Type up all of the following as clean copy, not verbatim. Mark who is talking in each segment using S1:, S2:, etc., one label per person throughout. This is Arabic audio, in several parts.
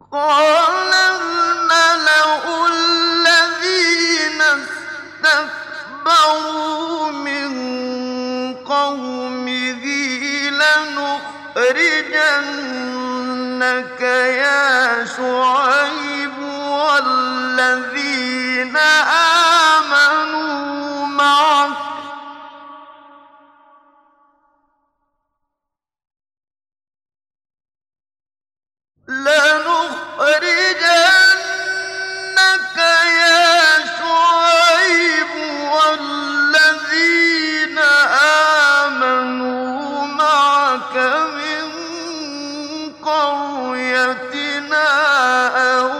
S1: قَالَ الْمَلَأُ الَّذِينَ اسْتَكْبَرُوا مِن قَوْمِهِ لَنُخْرِجَنَّكَ يَا شُعَيْبُ وَالَّذِينَ آمَنُوا مَعَكَ مِن قَرْيَتِنَا أَوْ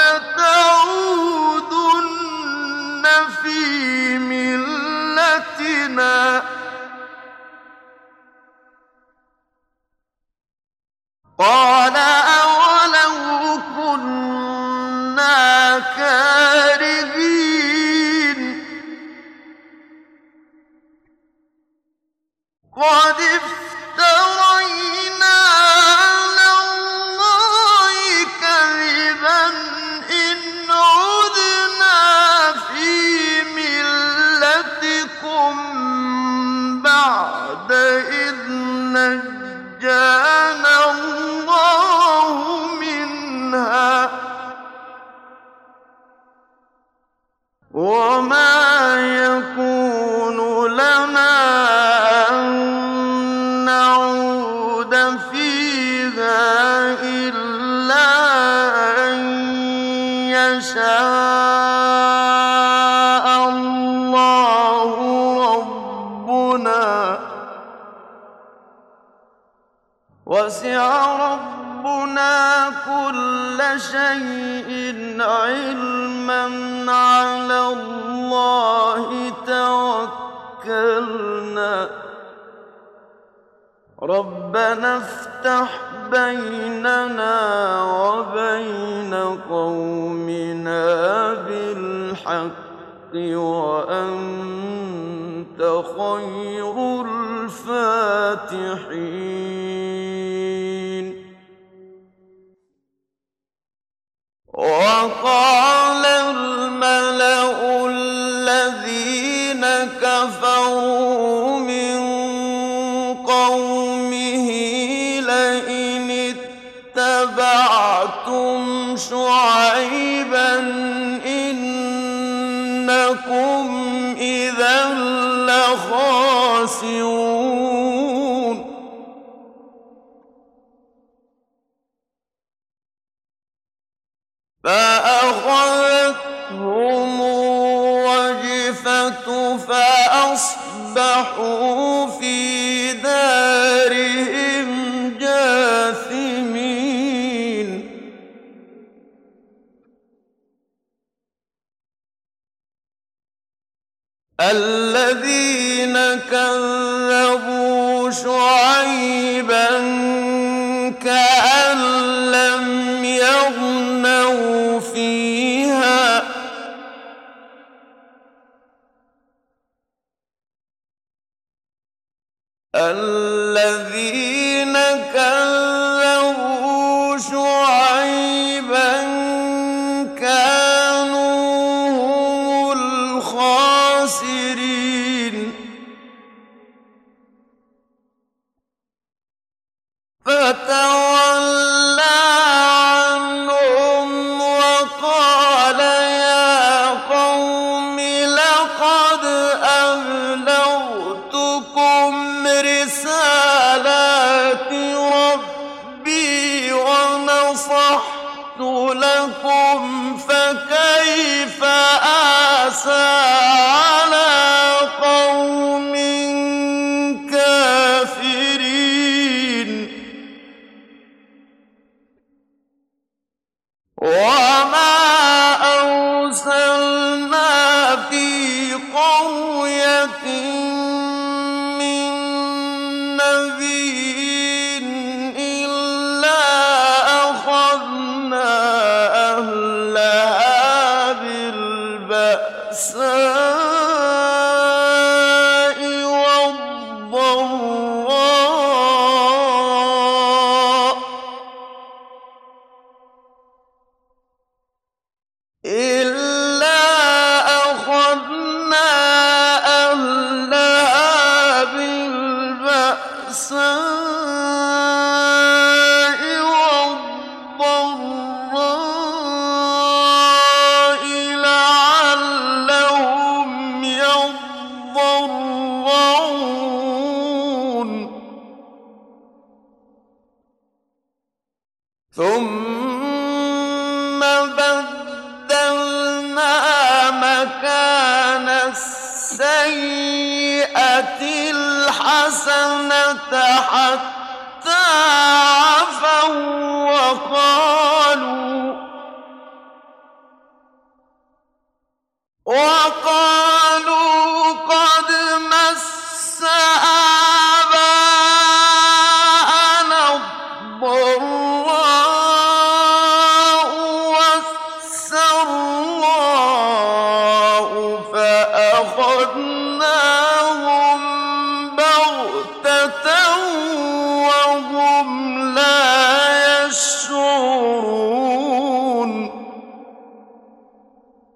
S1: لَتَعُودُنَّ فِي مِلَّتِنَا ۖ قَالَ أَوَلَوْ كُنَّا كَارِهِينَ قَدِ افْتَرَيْنَا عَلَى اللَّهِ كَذِبًا إِنْ عُدْنَا فِي مِلَّتِكُم بَعْدَ إِذْ نَجَّانَا اللَّهُ مِنْهَا ۚ وَمَا يَكُونُ لَنَا أَن نَّعُودَ فِيهَا إِلَّا أَن يَشَاءَ اللَّهُ رَبُّنَا ۚ وَسِعَ رَبُّنَا كُلَّ شَيْءٍ عِلْمًا ۚ عَلَى اللَّهِ تَوَكَّلْنَا ۚ رَبَّنَا افْتَحْ بَيْنَنَا وَبَيْنَ قَوْمِنَا بِالْحَقِّ وَأَنتَ خَيْرُ الْفَاتِحِينَ وَقَالَ الْمَلَأُ الَّذِينَ كَفَرُوا مِن قَوْمِهِ لَئِنِ اتَّبَعْتُمْ شُعَيْبًا إِنَّكُمْ إِذًا لَّخَاسِرُونَ فَأَخَذَتْهُمُ الرَّجْفَةُ فَأَصْبَحُوا فِي دَارِهِمْ جَاثِمِينَ الَّذِينَ كَذَّبُوا شُعَيْبًا كَأَن لَّمْ يَغْنَوْا فِيهَا ۚ الَّذِينَ كَذَّبُوا شُعَيْبًا كَانُوا هُمُ الْخَاسِرِينَ فَتَوَلَّىٰ عَنْهُمْ وَقَالَ يَا قَوْمِ لَقَدْ أَبْلَغْتُكُمْ رِسَالَاتِ رَبِّي وَنَصَحْتُ لَكُمْ فَكَيْفَ آسَىٰ عَلَىٰ قَوْمٍ كَافِرِينَ وَمَا أَرْسَلْنَا فِي قَرْيَةٍ مِّن نَّبِيٍّ إِلَّا أَخَذْنَا أَهْلَهَا بِالْبَأْسَاءِ وَالضَّرَّاءِ ثم بدلنا مكان السيئة الحسنة حتى